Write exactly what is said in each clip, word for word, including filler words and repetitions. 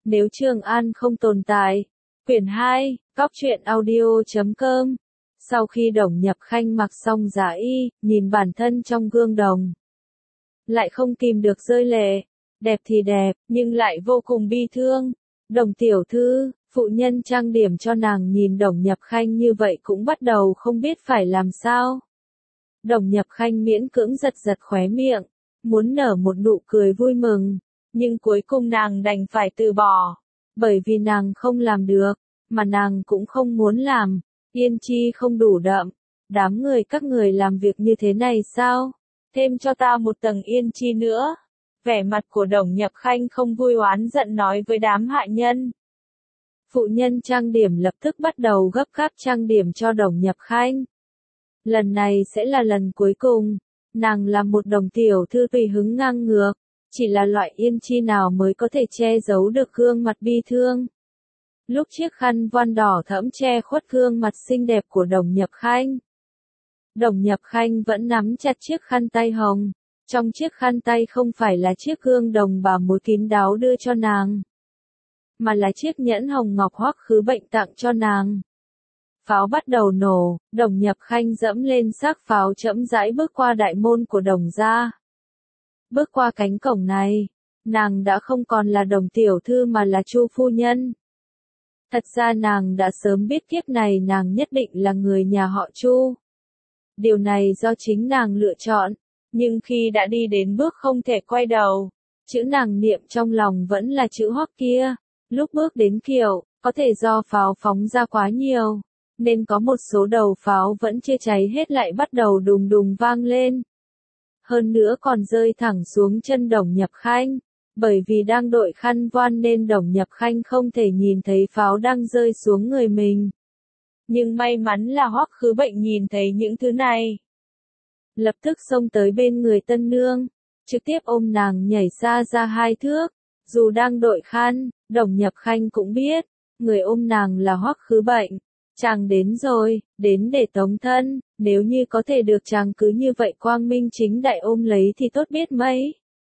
Nếu Trường An không tồn tại. Quyển hai, Góc truyện audio chấm com. Sau khi Đồng Nhập Khanh mặc xong giả y, nhìn bản thân trong gương đồng. Lại không kìm được rơi lệ. Đẹp thì đẹp, nhưng lại vô cùng bi thương. Đồng tiểu thư, phụ nhân trang điểm cho nàng nhìn Đồng Nhập Khanh như vậy cũng bắt đầu không biết phải làm sao. Đồng Nhập Khanh miễn cưỡng giật giật khóe miệng, muốn nở một nụ cười vui mừng, nhưng cuối cùng nàng đành phải từ bỏ, bởi vì nàng không làm được, mà nàng cũng không muốn làm, yên chi không đủ đậm, đám người các người làm việc như thế này sao? Thêm cho ta một tầng yên chi nữa. Vẻ mặt của Đồng Nhập Khanh không vui oán giận nói với đám hạ nhân. Phụ nhân trang điểm lập tức bắt đầu gấp gáp trang điểm cho Đồng Nhập Khanh. Lần này sẽ là lần cuối cùng, nàng là một đồng tiểu thư tùy hứng ngang ngược, chỉ là loại yên chi nào mới có thể che giấu được gương mặt bi thương. Lúc chiếc khăn voan đỏ thẫm che khuất gương mặt xinh đẹp của Đồng Nhập Khanh. Đồng Nhập Khanh vẫn nắm chặt chiếc khăn tay hồng, trong chiếc khăn tay không phải là chiếc gương đồng bà mối kín đáo đưa cho nàng, mà là chiếc nhẫn hồng ngọc Hoắc Khứ Bệnh tặng cho nàng. Pháo bắt đầu nổ, Đồng Nhập Khanh dẫm lên xác pháo chậm rãi bước qua đại môn của Đồng gia. Bước qua cánh cổng này, nàng đã không còn là Đồng tiểu thư mà là Chu phu nhân. Thật ra nàng đã sớm biết kiếp này nàng nhất định là người nhà họ Chu. Điều này do chính nàng lựa chọn, nhưng khi đã đi đến bước không thể quay đầu, chữ nàng niệm trong lòng vẫn là chữ Hoắc kia. Lúc bước đến Kiệu, có thể do pháo phóng ra quá nhiều, nên có một số đầu pháo vẫn chưa cháy hết lại bắt đầu đùng đùng vang lên. Hơn nữa còn rơi thẳng xuống chân Đồng Nhập Khanh, bởi vì đang đội khăn voan nên Đồng Nhập Khanh không thể nhìn thấy pháo đang rơi xuống người mình. Nhưng may mắn là Hoắc Khứ Bệnh nhìn thấy những thứ này. Lập tức xông tới bên người tân nương, trực tiếp ôm nàng nhảy xa ra hai thước. Dù đang đội khăn, Đồng Nhập Khanh cũng biết, người ôm nàng là Hoắc Khứ Bệnh. Chàng đến rồi, đến để tống thân, nếu như có thể được chàng cứ như vậy quang minh chính đại ôm lấy thì tốt biết mấy.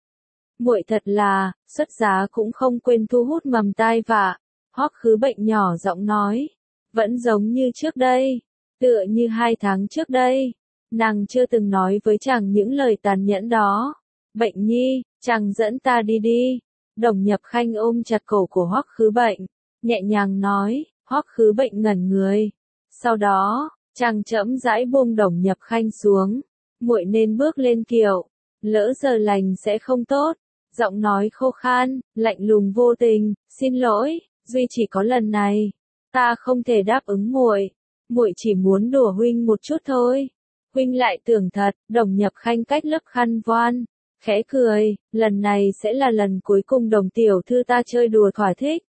Muội thật là, xuất giá cũng không quên thu hút mầm tai vạ. Hoắc Khứ Bệnh nhỏ giọng nói, vẫn giống như trước đây, tựa như hai tháng trước đây, nàng chưa từng nói với chàng những lời tàn nhẫn đó. Bệnh nhi, chàng dẫn ta đi đi. Đồng Nhập Khanh ôm chặt cổ của Hoắc Khứ Bệnh, nhẹ nhàng nói. Hoắc Khứ Bệnh ngẩn người. Sau đó, chàng chậm rãi buông Đồng Nhập Khanh xuống. Muội nên bước lên kiệu, lỡ giờ lành sẽ không tốt. Giọng nói khô khan, lạnh lùng vô tình, xin lỗi, duy chỉ có lần này, ta không thể đáp ứng muội. Muội chỉ muốn đùa huynh một chút thôi. Huynh lại tưởng thật. Đồng Nhập Khanh cách lớp khăn voan, khẽ cười, lần này sẽ là lần cuối cùng Đồng tiểu thư ta chơi đùa thỏa thích.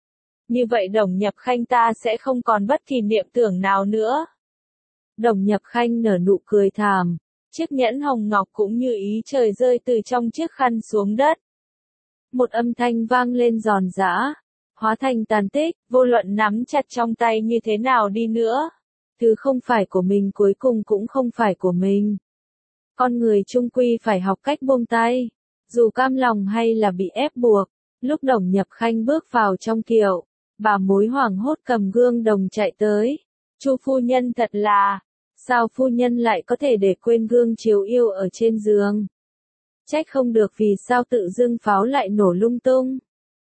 Như vậy Đồng Nhập Khanh ta sẽ không còn bất kỳ niệm tưởng nào nữa. Đồng Nhập Khanh nở nụ cười thảm, chiếc nhẫn hồng ngọc cũng như ý trời rơi từ trong chiếc khăn xuống đất. Một âm thanh vang lên giòn giã, hóa thành tàn tích, vô luận nắm chặt trong tay như thế nào đi nữa. Thứ không phải của mình cuối cùng cũng không phải của mình. Con người chung quy phải học cách buông tay, dù cam lòng hay là bị ép buộc. Lúc Đồng Nhập Khanh bước vào trong kiệu, bà mối hoảng hốt cầm gương đồng chạy tới. Chu phu nhân thật là, sao phu nhân lại có thể để quên gương chiếu yêu ở trên giường? Trách không được vì sao tự dưng pháo lại nổ lung tung.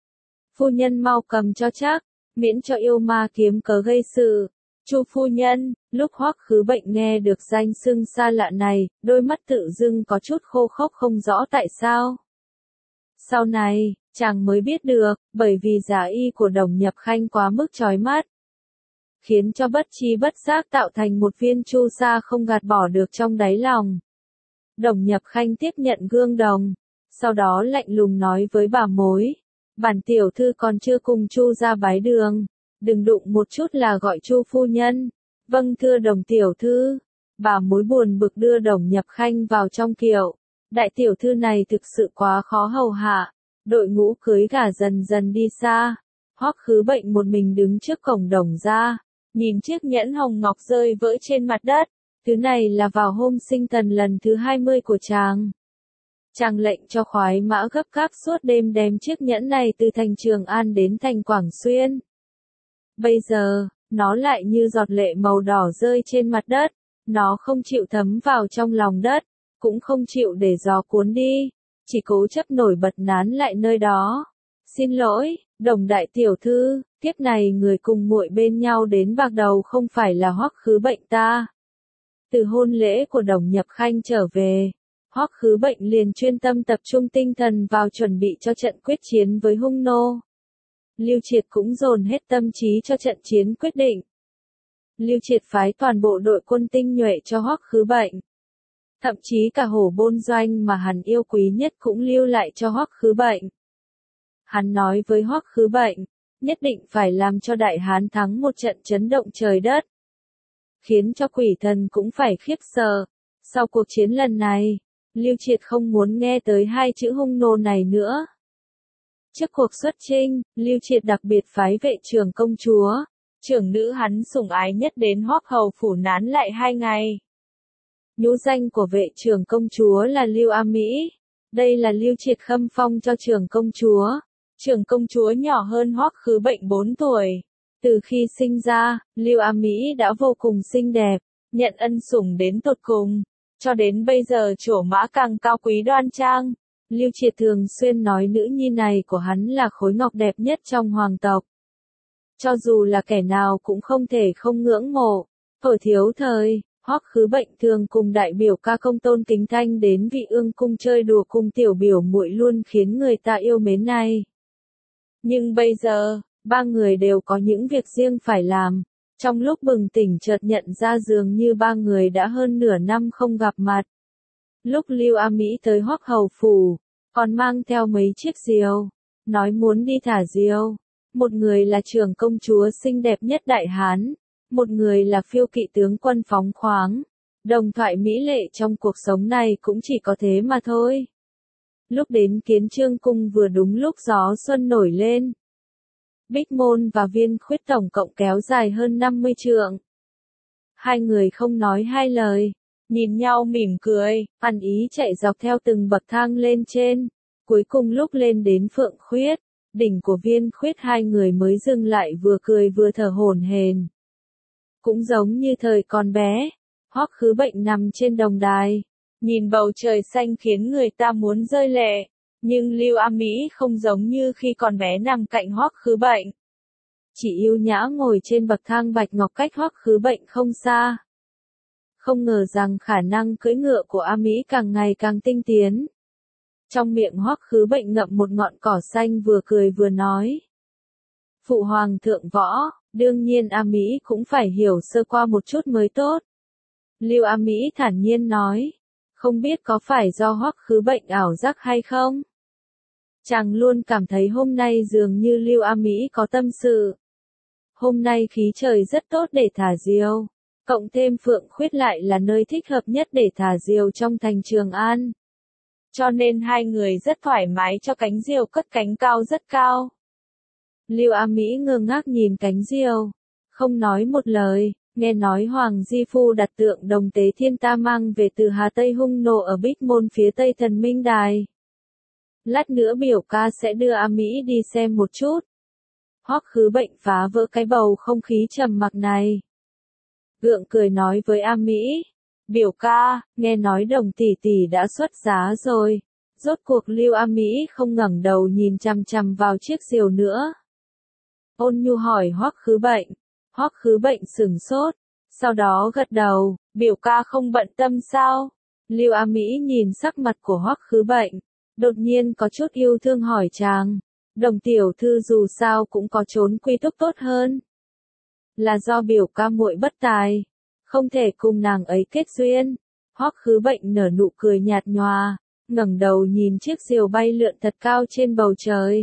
Phu nhân mau cầm cho chắc, miễn cho yêu ma kiếm cớ gây sự. Chu phu nhân, lúc Hoắc Khứ Bệnh nghe được danh xưng xa lạ này, đôi mắt tự dưng có chút khô khốc không rõ tại sao. Sau này, chàng mới biết được, bởi vì giả y của Đồng Nhập Khanh quá mức chói mắt, khiến cho bất tri bất giác tạo thành một viên chu sa không gạt bỏ được trong đáy lòng. Đồng Nhập Khanh tiếp nhận gương đồng, sau đó lạnh lùng nói với bà mối, bản tiểu thư còn chưa cùng Chu ra bái đường, đừng đụng một chút là gọi Chu phu nhân. Vâng thưa Đồng tiểu thư. Bà mối buồn bực đưa Đồng Nhập Khanh vào trong kiệu. Đại tiểu thư này thực sự quá khó hầu hạ. Đội ngũ cưới gả dần dần đi xa. Hoắc Khứ Bệnh một mình đứng trước cổng Đồng gia, nhìn chiếc nhẫn hồng ngọc rơi vỡ trên mặt đất. Thứ này là vào hôm sinh thần lần thứ hai mươi của chàng. Chàng lệnh cho khoái mã gấp gáp suốt đêm đem chiếc nhẫn này từ thành Trường An đến thành Quảng Xuyên. Bây giờ, nó lại như giọt lệ màu đỏ rơi trên mặt đất, nó không chịu thấm vào trong lòng đất, cũng không chịu để gió cuốn đi, chỉ cố chấp nổi bật nán lại nơi đó. Xin lỗi, Đồng đại tiểu thư, kiếp này người cùng muội bên nhau đến bạc đầu không phải là Hoắc Khứ Bệnh ta. Từ hôn lễ của Đồng Nhập Khanh trở về, Hoắc Khứ Bệnh liền chuyên tâm tập trung tinh thần vào chuẩn bị cho trận quyết chiến với hung nô. Lưu Triệt cũng dồn hết tâm trí cho trận chiến quyết định. Lưu Triệt phái toàn bộ đội quân tinh nhuệ cho Hoắc Khứ Bệnh. Thậm chí cả hổ bôn doanh mà hắn yêu quý nhất cũng lưu lại cho Hoắc Khứ Bệnh. Hắn nói với Hoắc Khứ Bệnh, nhất định phải làm cho Đại Hán thắng một trận chấn động trời đất. Khiến cho quỷ thần cũng phải khiếp sợ. Sau cuộc chiến lần này, Lưu Triệt không muốn nghe tới hai chữ hung nô này nữa. Trước cuộc xuất chinh, Lưu Triệt đặc biệt phái vệ trưởng công chúa, trưởng nữ hắn sủng ái nhất đến Hoắc Hầu phủ nán lại hai ngày. Nhũ danh của vệ trưởng công chúa là Lưu A Mỹ. Đây là Lưu Triệt khâm phong cho trưởng công chúa. Trưởng công chúa nhỏ hơn Hoắc Khứ Bệnh bốn tuổi. Từ khi sinh ra, Lưu A Mỹ đã vô cùng xinh đẹp, nhận ân sủng đến tột cùng. Cho đến bây giờ trổ mã càng cao quý đoan trang. Lưu Triệt thường xuyên nói nữ nhi này của hắn là khối ngọc đẹp nhất trong hoàng tộc. Cho dù là kẻ nào cũng không thể không ngưỡng mộ. Ở thiếu thời, Hoắc Khứ Bệnh thường cùng đại biểu ca công Tôn Kính Thanh đến Vị Ương cung chơi đùa cùng tiểu biểu muội luôn khiến người ta yêu mến này. Nhưng bây giờ, ba người đều có những việc riêng phải làm. Trong lúc bừng tỉnh chợt nhận ra dường như ba người đã hơn nửa năm không gặp mặt. Lúc Lưu A Mỹ tới Hoắc Hầu phủ, còn mang theo mấy chiếc diều, nói muốn đi thả diều. Một người là trưởng công chúa xinh đẹp nhất Đại Hán, một người là phiêu kỵ tướng quân phóng khoáng. Đồng thoại mỹ lệ trong cuộc sống này cũng chỉ có thế mà thôi. Lúc đến Kiến Chương cung vừa đúng lúc gió xuân nổi lên. Bích Môn và Viên Khuyết tổng cộng kéo dài hơn năm mươi trượng. Hai người không nói hai lời, nhìn nhau mỉm cười, ăn ý chạy dọc theo từng bậc thang lên trên. Cuối cùng lúc lên đến Phượng Khuyết, đỉnh của Viên Khuyết hai người mới dừng lại vừa cười vừa thở hổn hển. Cũng giống như thời còn bé, Hoắc Khứ Bệnh nằm trên đồng đài, nhìn bầu trời xanh khiến người ta muốn rơi lệ. Nhưng Lưu A Mỹ không giống như khi còn bé nằm cạnh Hoắc Khứ Bệnh. Chỉ yêu nhã ngồi trên bậc thang bạch ngọc cách Hoắc Khứ Bệnh không xa. Không ngờ rằng khả năng cưỡi ngựa của A Mỹ càng ngày càng tinh tiến. Trong miệng Hoắc Khứ Bệnh ngậm một ngọn cỏ xanh vừa cười vừa nói. Phụ hoàng thượng võ, đương nhiên A Mỹ cũng phải hiểu sơ qua một chút mới tốt. Lưu A Mỹ thản nhiên nói. Không biết có phải do Hoắc Khứ Bệnh ảo giác hay không? Chàng luôn cảm thấy hôm nay dường như Lưu A Mỹ có tâm sự. Hôm nay khí trời rất tốt để thả diều, cộng thêm Phượng Khuyết lại là nơi thích hợp nhất để thả diều trong thành Trường An. Cho nên hai người rất thoải mái cho cánh diều cất cánh cao rất cao. Lưu A Mỹ ngơ ngác nhìn cánh diều, không nói một lời. Nghe nói Hoàng Di Phu đặt tượng Đồng Tế Thiên ta mang về từ Hà Tây hung nộ ở Bích Môn phía Tây Thần Minh Đài. Lát nữa biểu ca sẽ đưa A Mỹ đi xem một chút. Hoắc Khứ Bệnh phá vỡ cái bầu không khí trầm mặc này. Gượng cười nói với A Mỹ. Biểu ca, nghe nói Đồng tỷ tỷ đã xuất giá rồi. Rốt cuộc Lưu A Mỹ không ngẩng đầu nhìn chằm chằm vào chiếc diều nữa. Ôn nhu hỏi Hoắc Khứ Bệnh. Hoắc Khứ Bệnh sửng sốt, sau đó gật đầu, biểu ca không bận tâm sao? Lưu A Mỹ nhìn sắc mặt của Hoắc Khứ Bệnh, đột nhiên có chút yêu thương hỏi chàng, Đồng tiểu thư dù sao cũng có trốn quy túc tốt hơn. Là do biểu ca muội bất tài, không thể cùng nàng ấy kết duyên. Hoắc Khứ Bệnh nở nụ cười nhạt nhòa, ngẩng đầu nhìn chiếc diều bay lượn thật cao trên bầu trời.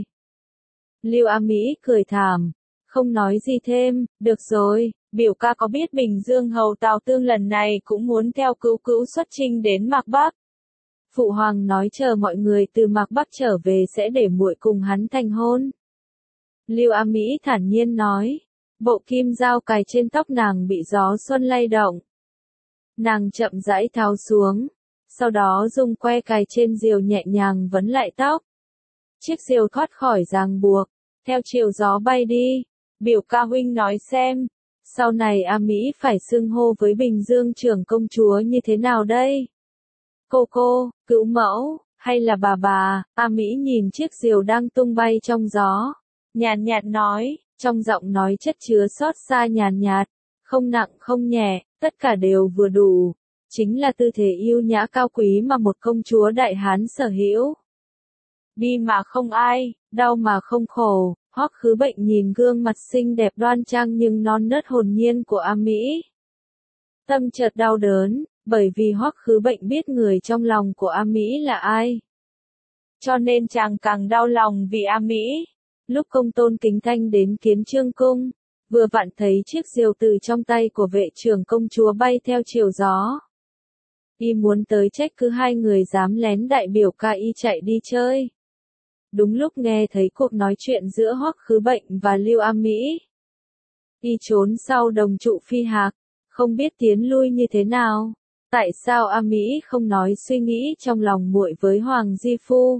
Lưu A Mỹ cười thảm. Không nói gì thêm, được rồi, biểu ca có biết Bình Dương hầu Tào Tương lần này cũng muốn theo cứu cứu xuất chinh đến Mạc Bắc. Phụ hoàng nói chờ mọi người từ Mạc Bắc trở về sẽ để muội cùng hắn thành hôn. Lưu A Mỹ thản nhiên nói, bộ kim dao cài trên tóc nàng bị gió xuân lay động. Nàng chậm rãi tháo xuống, sau đó dùng que cài trên diều nhẹ nhàng vấn lại tóc. Chiếc diều thoát khỏi ràng buộc, theo chiều gió bay đi. Biểu ca huynh nói xem, sau này A Mỹ phải xưng hô với Bình Dương trưởng công chúa như thế nào đây? Cô cô, cữu mẫu, hay là bà bà? A Mỹ nhìn chiếc diều đang tung bay trong gió, nhàn nhạt nói, trong giọng nói chất chứa xót xa nhàn nhạt, không nặng không nhẹ, tất cả đều vừa đủ, chính là tư thế yêu nhã cao quý mà một công chúa Đại Hán sở hữu. Đi mà không ai, đau mà không khổ. Hoắc Khứ Bệnh nhìn gương mặt xinh đẹp đoan trang nhưng non nớt hồn nhiên của A Mỹ. Tâm chợt đau đớn, bởi vì Hoắc Khứ Bệnh biết người trong lòng của A Mỹ là ai. Cho nên chàng càng đau lòng vì A Mỹ. Lúc Công Tôn Kính Thanh đến Kiến Chương Cung, vừa vặn thấy chiếc diều từ trong tay của vệ trưởng công chúa bay theo chiều gió. Y muốn tới trách cứ hai người dám lén đại biểu ca y chạy đi chơi. Đúng lúc nghe thấy cuộc nói chuyện giữa Hoắc Khứ Bệnh và Lưu A Mỹ. Y trốn sau đồng trụ phi hạc, không biết tiến lui như thế nào. Tại sao A Mỹ không nói suy nghĩ trong lòng muội với Hoàng Di Phu?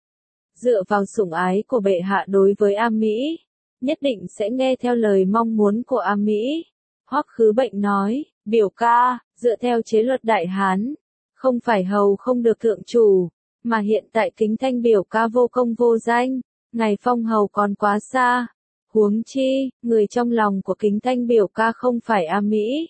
Dựa vào sủng ái của bệ hạ đối với A Mỹ, nhất định sẽ nghe theo lời mong muốn của A Mỹ. Hoắc Khứ Bệnh nói, biểu ca, dựa theo chế luật Đại Hán, không phải hầu không được thượng chủ. Mà hiện tại Kính Thanh biểu ca vô công vô danh, ngày phong hầu còn quá xa. Huống chi, người trong lòng của Kính Thanh biểu ca không phải A Mỹ,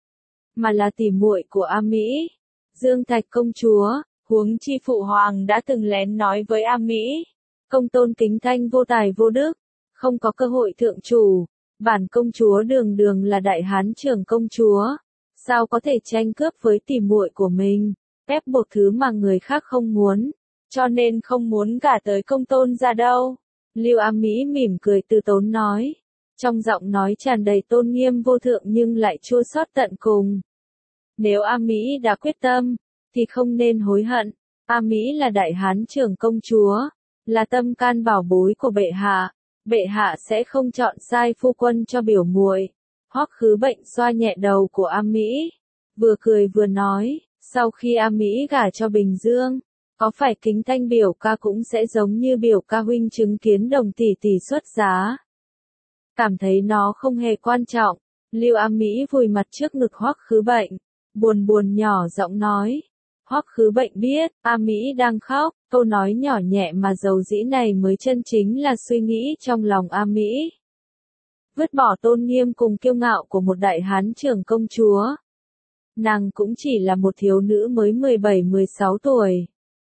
mà là tỉ muội của A Mỹ, Dương Thạch công chúa. Huống chi phụ hoàng đã từng lén nói với A Mỹ, Công Tôn Kính Thanh vô tài vô đức, không có cơ hội thượng chủ. Bản công chúa đường đường là Đại Hán trưởng công chúa, sao có thể tranh cướp với tỉ muội của mình? Ép buộc thứ mà người khác không muốn, cho nên không muốn gả tới Công Tôn gia đâu. Lưu A Mỹ mỉm cười từ tốn nói, trong giọng nói tràn đầy tôn nghiêm vô thượng nhưng lại chua xót tận cùng. Nếu A Mỹ đã quyết tâm, thì không nên hối hận. A Mỹ là Đại Hán trưởng công chúa, là tâm can bảo bối của bệ hạ, bệ hạ sẽ không chọn sai phu quân cho biểu muội. Hoắc Khứ Bệnh xoa nhẹ đầu của A Mỹ, vừa cười vừa nói. Sau khi A Mỹ gả cho Bình Dương, có phải Kính Thanh biểu ca cũng sẽ giống như biểu ca huynh chứng kiến đồng tỷ tỷ xuất giá? Cảm thấy nó không hề quan trọng, Lưu A Mỹ vùi mặt trước ngực Hoắc Khứ Bệnh, buồn buồn nhỏ giọng nói. Hoắc Khứ Bệnh biết, A Mỹ đang khóc, câu nói nhỏ nhẹ mà dầu dĩ này mới chân chính là suy nghĩ trong lòng A Mỹ. Vứt bỏ tôn nghiêm cùng kiêu ngạo của một Đại Hán trưởng công chúa. Nàng cũng chỉ là một thiếu nữ mới mười bảy mười sáu tuổi.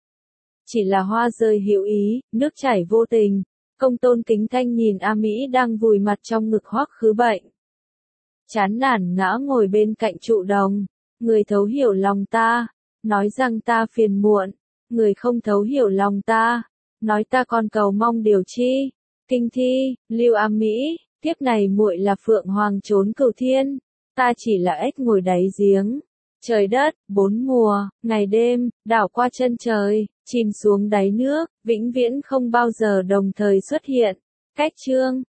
Chỉ là hoa rơi hữu ý, nước chảy vô tình. Công Tôn Kính Thanh nhìn A Mỹ đang vùi mặt trong ngực Hoắc Khứ Bệnh, chán nản ngã ngồi bên cạnh trụ đồng. Người thấu hiểu lòng ta, nói rằng ta phiền muộn. Người không thấu hiểu lòng ta, nói ta còn cầu mong điều chi. Kinh thi, Lưu A Mỹ, kiếp này muội là phượng hoàng trốn cửu thiên, ta chỉ là ếch ngồi đáy giếng. Trời đất, bốn mùa, ngày đêm, đảo qua chân trời, chìm xuống đáy nước, vĩnh viễn không bao giờ đồng thời xuất hiện. Cách chương